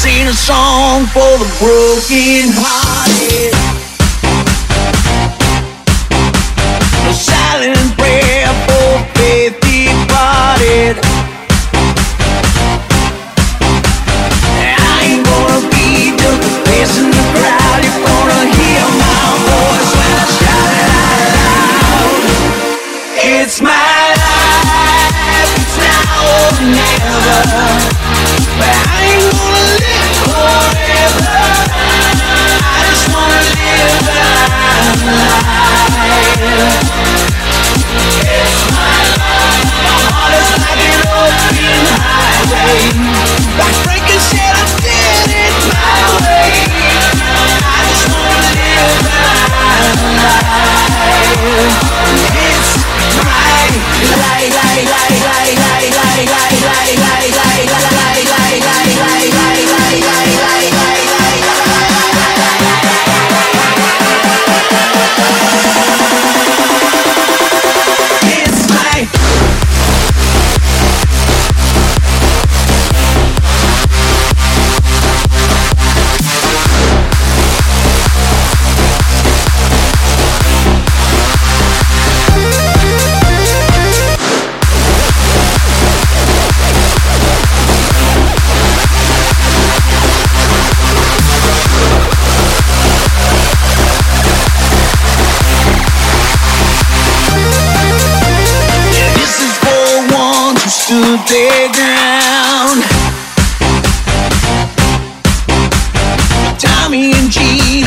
sing a song for the broken hearted. A silent prayer for faith departed. I ain't gonna be just a face in the crowd. You're gonna hear my voice when I shout it out loud. It's my life, it's now or never. But I ain't gonna live forever. I just wanna live my life. It's my life. My heart is like an open highway. Like Frankie said, I did it my way. I just wanna live my life. It's my stood their ground. Tommy and G